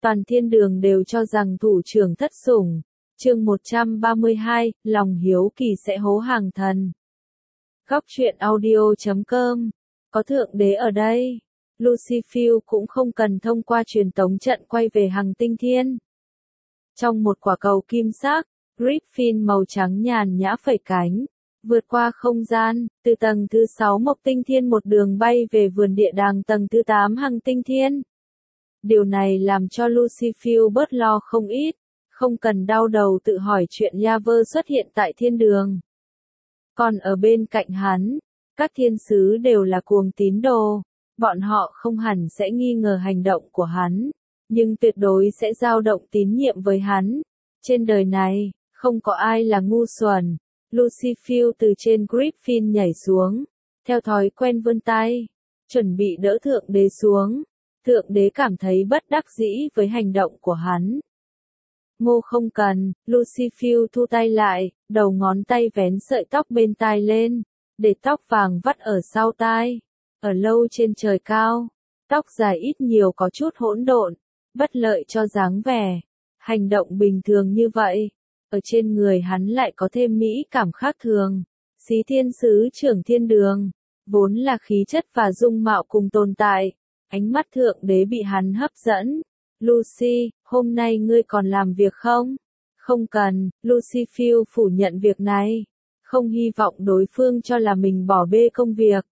Toàn thiên đường đều cho rằng thủ trưởng thất sủng. Chương 132, lòng hiếu kỳ sẽ hố hàng thần. Góc truyện audio.com. Có thượng đế ở đây. Lucifer cũng không cần thông qua truyền tống trận quay về hành tinh thiên. Trong một quả cầu kim sắc, Griffin màu trắng nhàn nhã phẩy cánh, vượt qua không gian, từ tầng thứ 6 Mộc Tinh Thiên một đường bay về vườn địa đàng tầng thứ 8 Hành Tinh Thiên. Điều này làm cho Lucifer bớt lo không ít, không cần đau đầu tự hỏi chuyện Yaver xuất hiện tại thiên đường. Còn ở bên cạnh hắn, các thiên sứ đều là cuồng tín đồ, bọn họ không hẳn sẽ nghi ngờ hành động của hắn, nhưng tuyệt đối sẽ dao động tín nhiệm với hắn. Trên đời này, không có ai là ngu xuẩn. Lucifer từ trên Griffin nhảy xuống, theo thói quen vươn tay, chuẩn bị đỡ thượng đế xuống. Thượng đế cảm thấy bất đắc dĩ với hành động của hắn. Ngô không cần, Lucifer thu tay lại, đầu ngón tay vén sợi tóc bên tai lên, để tóc vàng vắt ở sau tai. Ở lâu trên trời cao, tóc dài ít nhiều có chút hỗn độn, bất lợi cho dáng vẻ. Hành động bình thường như vậy, ở trên người hắn lại có thêm mỹ cảm khác thường. Xí thiên sứ trưởng thiên đường, vốn là khí chất và dung mạo cùng tồn tại. Ánh mắt thượng đế bị hắn hấp dẫn. Lucy, hôm nay ngươi còn làm việc không? Không cần, Lucifer phủ nhận việc này. Không hy vọng đối phương cho là mình bỏ bê công việc.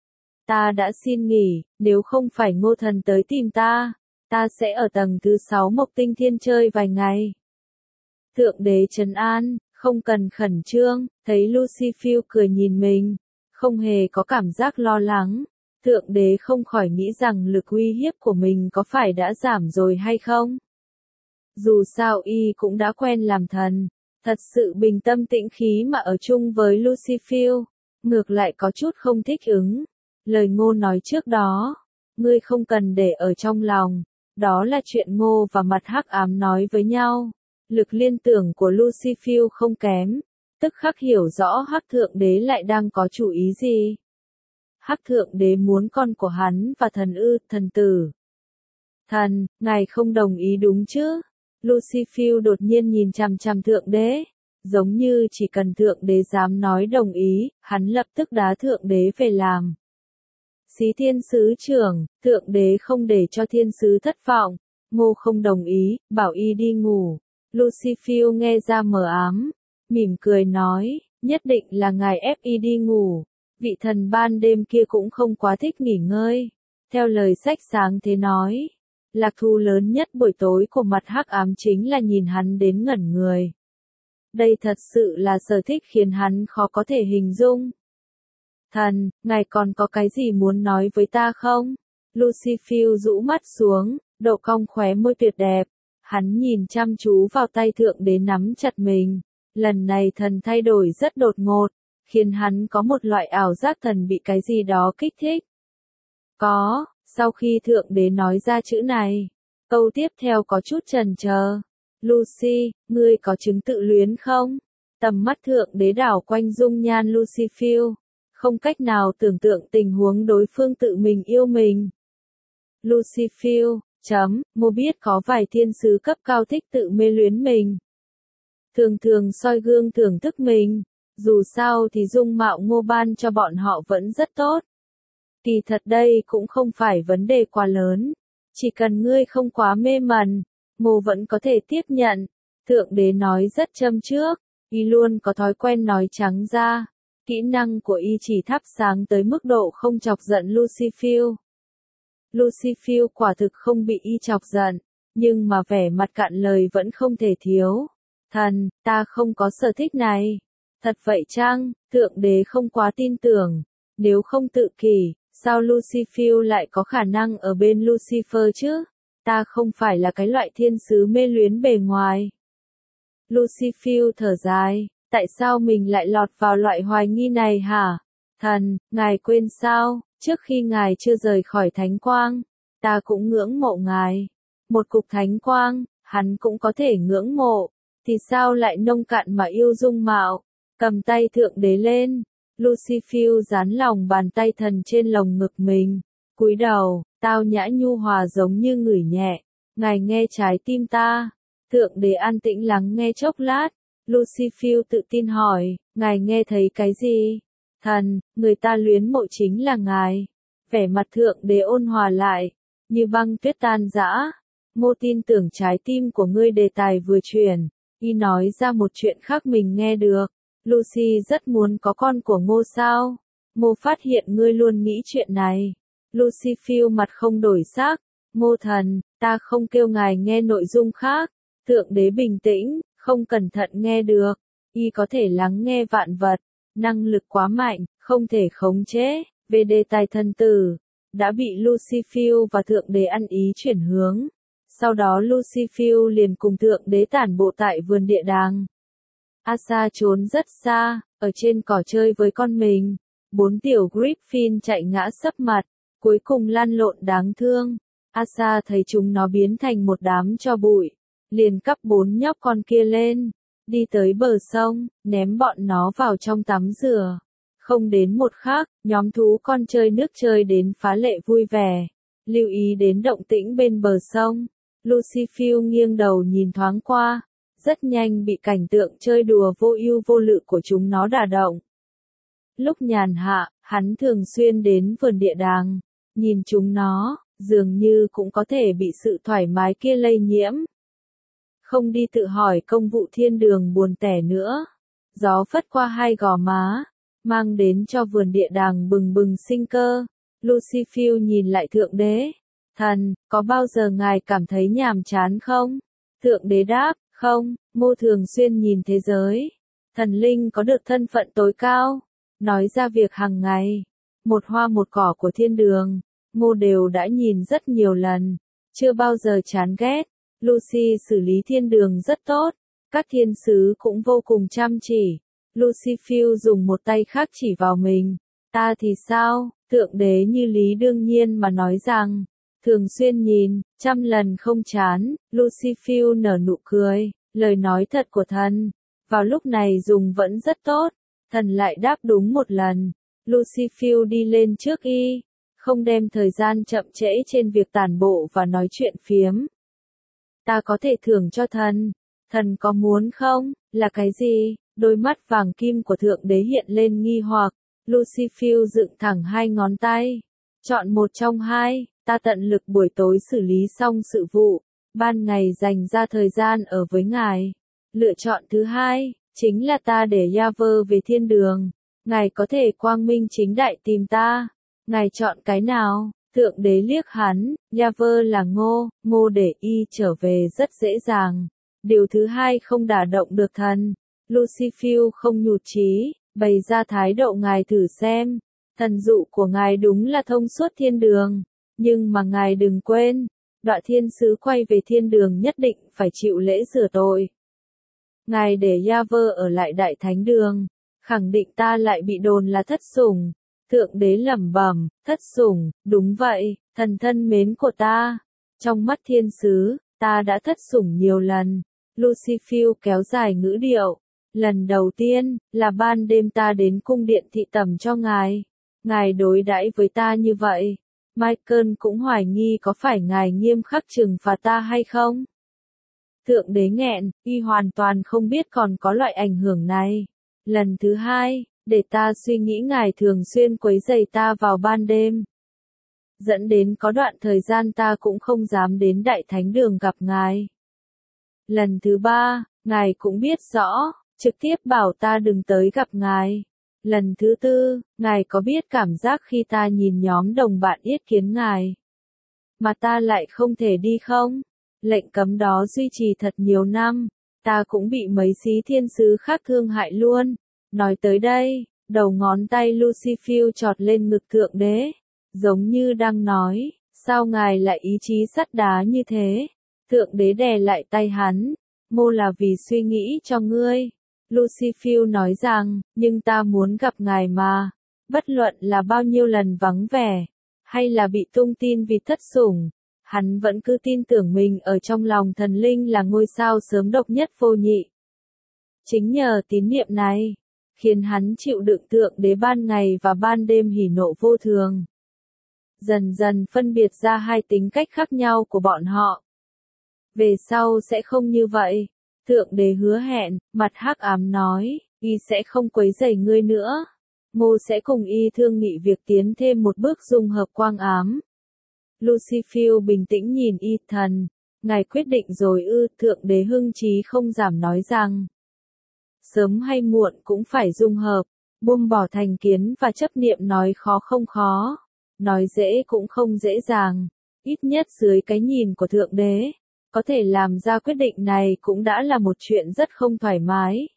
Ta đã xin nghỉ, nếu không phải Ngô thần tới tìm ta, ta sẽ ở tầng thứ 6 Mộc Tinh Thiên chơi vài ngày. Thượng đế trấn an, không cần khẩn trương, thấy Lucifer cười nhìn mình, không hề có cảm giác lo lắng. Thượng đế không khỏi nghĩ rằng lực uy hiếp của mình có phải đã giảm rồi hay không? Dù sao y cũng đã quen làm thần, thật sự bình tâm tĩnh khí mà ở chung với Lucifer, ngược lại có chút không thích ứng. Lời Ngô nói trước đó, ngươi không cần để ở trong lòng, đó là chuyện Ngô và mặt hắc ám nói với nhau. Lực liên tưởng của Lucifer không kém, tức khắc hiểu rõ hắc thượng đế lại đang có chủ ý gì. Hắc thượng đế muốn con của hắn và thần tử. Thần, ngài không đồng ý đúng chứ? Lucifer đột nhiên nhìn chằm chằm thượng đế, giống như chỉ cần thượng đế dám nói đồng ý, hắn lập tức đá thượng đế về làm. Xí thiên sứ trưởng, thượng đế không để cho thiên sứ thất vọng. Ngô không đồng ý, bảo y đi ngủ. Lucifer nghe ra mờ ám, mỉm cười nói, nhất định là ngài ép y đi ngủ. Vị thần ban đêm kia cũng không quá thích nghỉ ngơi. Theo lời sách sáng thế nói, lạc thú lớn nhất buổi tối của mặt hắc ám chính là nhìn hắn đến ngẩn người. Đây thật sự là sở thích khiến hắn khó có thể hình dung. Thần, ngài còn có cái gì muốn nói với ta không? Lucifer rũ mắt xuống, độ cong khóe môi tuyệt đẹp. Hắn nhìn chăm chú vào tay thượng đế nắm chặt mình. Lần này thần thay đổi rất đột ngột, khiến hắn có một loại ảo giác thần bị cái gì đó kích thích. Có, sau khi thượng đế nói ra chữ này, câu tiếp theo có chút chần chờ. Lucy, ngươi có chứng tự luyến không? Tầm mắt thượng đế đảo quanh dung nhan Lucifer, không cách nào tưởng tượng tình huống đối phương tự mình yêu mình. Lucifer, Ngô biết có vài thiên sứ cấp cao thích tự mê luyến mình. Thường thường soi gương thưởng thức mình. Dù sao thì dung mạo Ngô ban cho bọn họ vẫn rất tốt. Kỳ thật đây cũng không phải vấn đề quá lớn. Chỉ cần ngươi không quá mê mẩn, Ngô vẫn có thể tiếp nhận. Thượng đế nói rất châm trước, y luôn có thói quen nói trắng ra. Kỹ năng của y chỉ thắp sáng tới mức độ không chọc giận Lucifer. Lucifer quả thực không bị y chọc giận, nhưng mà vẻ mặt cạn lời vẫn không thể thiếu. Thần, ta không có sở thích này. Thật vậy chăng? Thượng đế không quá tin tưởng. Nếu không tự kỷ, sao Lucifer lại có khả năng ở bên Lucifer chứ? Ta không phải là cái loại thiên sứ mê luyến bề ngoài. Lucifer thở dài, tại sao mình lại lọt vào loại hoài nghi này hả? Thần, ngài quên sao, trước khi ngài chưa rời khỏi thánh quang, ta cũng ngưỡng mộ ngài. Một cục thánh quang, hắn cũng có thể ngưỡng mộ, thì sao lại nông cạn mà yêu dung mạo? Cầm tay thượng đế lên, Lucifer dán lòng bàn tay thần trên lồng ngực mình, cúi đầu, tao nhã nhu hòa giống như ngửi nhẹ, ngài nghe trái tim ta. Thượng đế an tĩnh lắng nghe chốc lát, Lucifer tự tin hỏi, ngài nghe thấy cái gì? Thần, người ta luyến mộ chính là ngài. Vẻ mặt thượng đế ôn hòa lại, như băng tuyết tan rã. Mô tin tưởng trái tim của ngươi. Đề tài vừa chuyển, y nói ra một chuyện khác mình nghe được. Lucy rất muốn có con của Ngô sao? Ngô phát hiện ngươi luôn nghĩ chuyện này. Lucifer mặt không đổi sắc. Ngô thần, ta không kêu ngài nghe nội dung khác. Thượng đế bình tĩnh, không cẩn thận nghe được. Y có thể lắng nghe vạn vật. Năng lực quá mạnh, không thể khống chế. Về đề tài thần tử, đã bị Lucifer và thượng đế ăn ý chuyển hướng. Sau đó Lucifer liền cùng thượng đế tản bộ tại vườn địa đàng. Asa trốn rất xa, ở trên cỏ chơi với con mình. 4 tiểu Griffin chạy ngã sấp mặt, cuối cùng lăn lộn đáng thương. Asa thấy chúng nó biến thành một đám tro bụi, liền cắp 4 nhóc con kia lên, đi tới bờ sông, ném bọn nó vào trong tắm rửa. Không đến một khắc, nhóm thú con chơi nước chơi đến phá lệ vui vẻ. Lưu ý đến động tĩnh bên bờ sông, Lucifer nghiêng đầu nhìn thoáng qua, rất nhanh bị cảnh tượng chơi đùa vô ưu vô lự của chúng nó đả động. Lúc nhàn hạ, hắn thường xuyên đến vườn địa đàng, nhìn chúng nó, dường như cũng có thể bị sự thoải mái kia lây nhiễm. Không đi tự hỏi công vụ thiên đường buồn tẻ nữa. Gió phất qua hai gò má, mang đến cho vườn địa đàng bừng bừng sinh cơ. Lucifer nhìn lại thượng đế. Thần, có bao giờ ngài cảm thấy nhàm chán không? Thượng đế đáp, không, Ngô thường xuyên nhìn thế giới. Thần linh có được thân phận tối cao. Nói ra việc hàng ngày. Một hoa một cỏ của thiên đường, Ngô đều đã nhìn rất nhiều lần. Chưa bao giờ chán ghét. Lucy xử lý thiên đường rất tốt. Các thiên sứ cũng vô cùng chăm chỉ. Lucifer dùng một tay khác chỉ vào mình. Ta thì sao? Thượng đế như lý đương nhiên mà nói rằng, thường xuyên nhìn, trăm lần không chán. Lucifer nở nụ cười, lời nói thật của thần. Vào lúc này dùng vẫn rất tốt. Thần lại đáp đúng một lần. Lucifer đi lên trước y, không đem thời gian chậm trễ trên việc tản bộ và nói chuyện phiếm. Ta có thể thưởng cho thần. Thần có muốn không? Là cái gì? Đôi mắt vàng kim của thượng đế hiện lên nghi hoặc. Lucifer dựng thẳng hai ngón tay. Chọn một trong hai, ta tận lực buổi tối xử lý xong sự vụ, ban ngày dành ra thời gian ở với ngài. Lựa chọn thứ hai, chính là ta để Yahweh về thiên đường. Ngài có thể quang minh chính đại tìm ta. Ngài chọn cái nào? Thượng đế liếc hắn, Yahweh là Ngô, Ngô để y trở về rất dễ dàng. Điều thứ hai không đả động được thần. Lucifer không nhụt chí, bày ra thái độ ngài thử xem. Thần dụ của ngài đúng là thông suốt thiên đường. Nhưng mà ngài đừng quên, đọa thiên sứ quay về thiên đường nhất định phải chịu lễ rửa tội. Ngài để Yahweh ở lại đại thánh đường, khẳng định ta lại bị đồn là thất sủng. Thượng đế lẩm bẩm, thất sủng, đúng vậy, thần thân mến của ta. Trong mắt thiên sứ, ta đã thất sủng nhiều lần. Lucifer kéo dài ngữ điệu. Lần đầu tiên, là ban đêm ta đến cung điện thị tẩm cho ngài. Ngài đối đãi với ta như vậy. Michael cũng hoài nghi có phải ngài nghiêm khắc trừng phạt ta hay không? Thượng đế nghẹn, y hoàn toàn không biết còn có loại ảnh hưởng này. Lần thứ hai, để ta suy nghĩ ngài thường xuyên quấy rầy ta vào ban đêm. Dẫn đến có đoạn thời gian ta cũng không dám đến đại thánh đường gặp ngài. Lần thứ ba, ngài cũng biết rõ, trực tiếp bảo ta đừng tới gặp ngài. Lần thứ tư, ngài có biết cảm giác khi ta nhìn nhóm đồng bạn yết kiến ngài, mà ta lại không thể đi không? Lệnh cấm đó duy trì thật nhiều năm, ta cũng bị mấy xí thiên sứ khác thương hại luôn. Nói tới đây, đầu ngón tay Lucifer chọt lên ngực thượng đế, giống như đang nói, sao ngài lại ý chí sắt đá như thế? Thượng đế đè lại tay hắn, mô là vì suy nghĩ cho ngươi. Lucifer nói rằng, nhưng ta muốn gặp ngài mà, bất luận là bao nhiêu lần vắng vẻ, hay là bị tung tin vì thất sủng, hắn vẫn cứ tin tưởng mình ở trong lòng thần linh là ngôi sao sớm độc nhất vô nhị. Chính nhờ tín niệm này, khiến hắn chịu đựng thượng đế ban ngày và ban đêm hỉ nộ vô thường. Dần dần phân biệt ra hai tính cách khác nhau của bọn họ. Về sau sẽ không như vậy. Thượng đế hứa hẹn, mặt hắc ám nói, y sẽ không quấy rầy ngươi nữa. Ngô sẽ cùng y thương nghị việc tiến thêm một bước dung hợp quang ám. Lucifer bình tĩnh nhìn y, thần, ngài quyết định rồi ư? Thượng đế hưng trí không giảm nói rằng, sớm hay muộn cũng phải dung hợp, buông bỏ thành kiến và chấp niệm nói khó không khó, nói dễ cũng không dễ dàng, ít nhất dưới cái nhìn của thượng đế, có thể làm ra quyết định này cũng đã là một chuyện rất không thoải mái.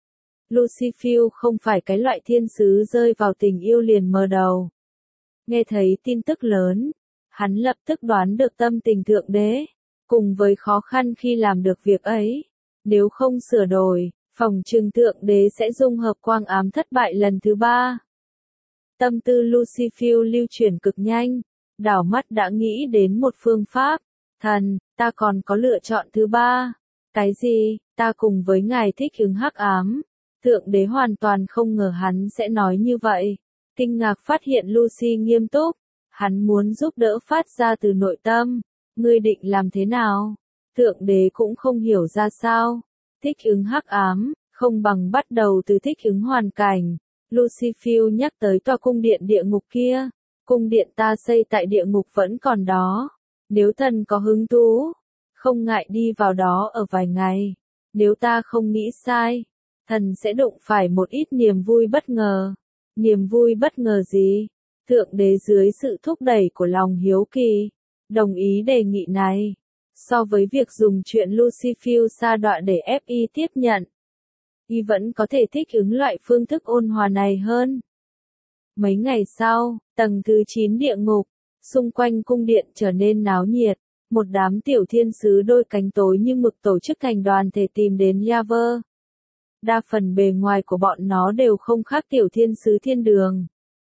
Lucifer không phải cái loại thiên sứ rơi vào tình yêu liền mờ đầu. Nghe thấy tin tức lớn, hắn lập tức đoán được tâm tình thượng đế, cùng với khó khăn khi làm được việc ấy. Nếu không sửa đổi, phòng trừng thượng đế sẽ dung hợp quang ám thất bại lần thứ 3. Tâm tư Lucifer lưu chuyển cực nhanh, đảo mắt đã nghĩ đến một phương pháp. Thần, ta còn có lựa chọn thứ 3. Cái gì? Ta cùng với ngài thích ứng hắc ám. Thượng đế hoàn toàn không ngờ hắn sẽ nói như vậy. Kinh ngạc phát hiện Lucy nghiêm túc. Hắn muốn giúp đỡ phát ra từ nội tâm. Ngươi định làm thế nào? Thượng đế cũng không hiểu ra sao. Thích ứng hắc ám, không bằng bắt đầu từ thích ứng hoàn cảnh. Lucifer nhắc tới tòa cung điện địa ngục kia. Cung điện ta xây tại địa ngục vẫn còn đó. Nếu thần có hứng thú, không ngại đi vào đó ở vài ngày. Nếu ta không nghĩ sai, thần sẽ đụng phải một ít niềm vui bất ngờ. Niềm vui bất ngờ gì? Thượng đế dưới sự thúc đẩy của lòng hiếu kỳ, đồng ý đề nghị này. So với việc dùng chuyện Lucifer sa đọa để ép y tiếp nhận, y vẫn có thể thích ứng loại phương thức ôn hòa này hơn. Mấy ngày sau, tầng thứ 9 địa ngục, xung quanh cung điện trở nên náo nhiệt. Một đám tiểu thiên sứ đôi cánh tối như mực tổ chức thành đoàn thể tìm đến Yaver. Đa phần bề ngoài của bọn nó đều không khác tiểu thiên sứ thiên đường.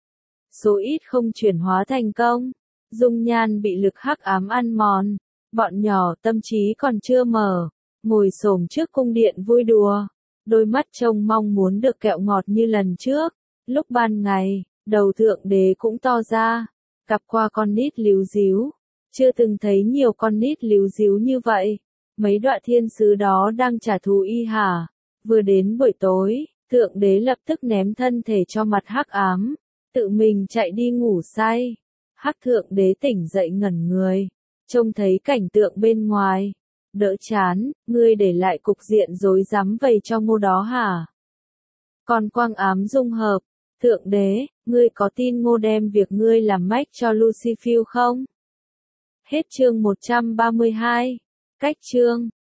Số ít không chuyển hóa thành công. Dung nhan bị lực hắc ám ăn mòn. Bọn nhỏ tâm trí còn chưa mở. Ngồi xổm trước cung điện vui đùa. Đôi mắt trông mong muốn được kẹo ngọt như lần trước. Lúc ban ngày, đầu thượng đế cũng to ra. Gặp qua con nít líu díu. Chưa từng thấy nhiều con nít líu díu như vậy. Mấy đoạn thiên sứ đó đang trả thù y hả? Vừa đến buổi tối, thượng đế lập tức ném thân thể cho mặt hắc ám. Tự mình chạy đi ngủ say. Hắc thượng đế tỉnh dậy ngẩn người. Trông thấy cảnh tượng bên ngoài. Đỡ chán, ngươi để lại cục diện rối rắm vầy cho Ngô đó hả? Còn quang ám dung hợp. Thượng đế, ngươi có tin Ngô đem việc ngươi làm mách cho Lucifer không? Hết chương 132. Cách chương